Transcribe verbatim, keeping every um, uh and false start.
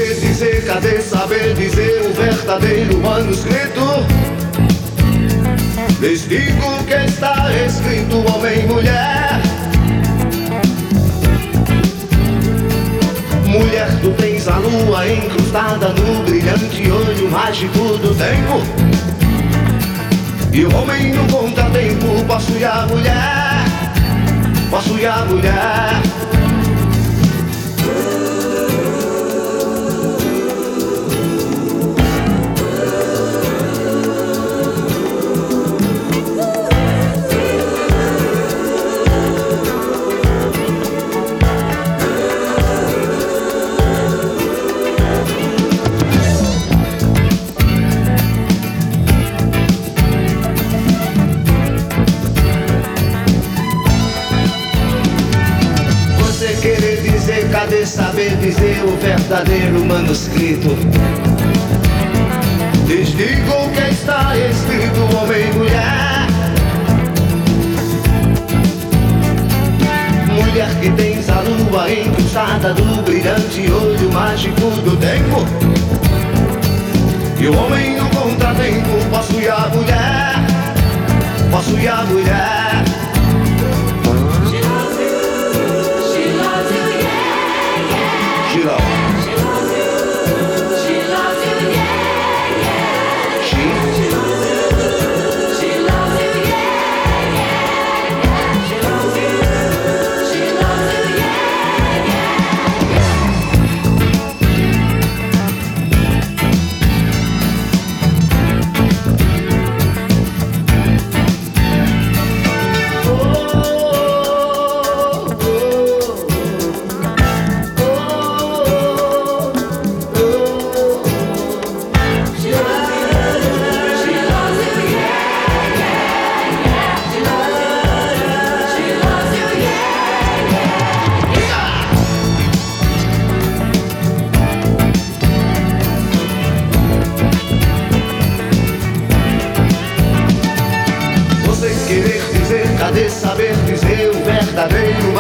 querer dizer, cadê saber dizer o verdadeiro manuscrito? Lhes digo que está escrito homem e mulher. Mulher, tu tens a lua incrustada no brilhante olho mágico do tempo. E o homem no contratempo possui a mulher, possui a mulher. Querer dizer, cadê saber dizer o verdadeiro manuscrito? Lhes digo que está escrito homem e mulher. Mulher, que tens a lua incrustada do brilhante olho mágico do tempo. E o homem no contratempo possui a mulher, possui a mulher. She loves you. She loves you, yeah, yeah. She, she loves you. She loves you, yeah, yeah. She loves you. She loves you, yeah, Querer dizer, cadê saber dizer o verdadeiro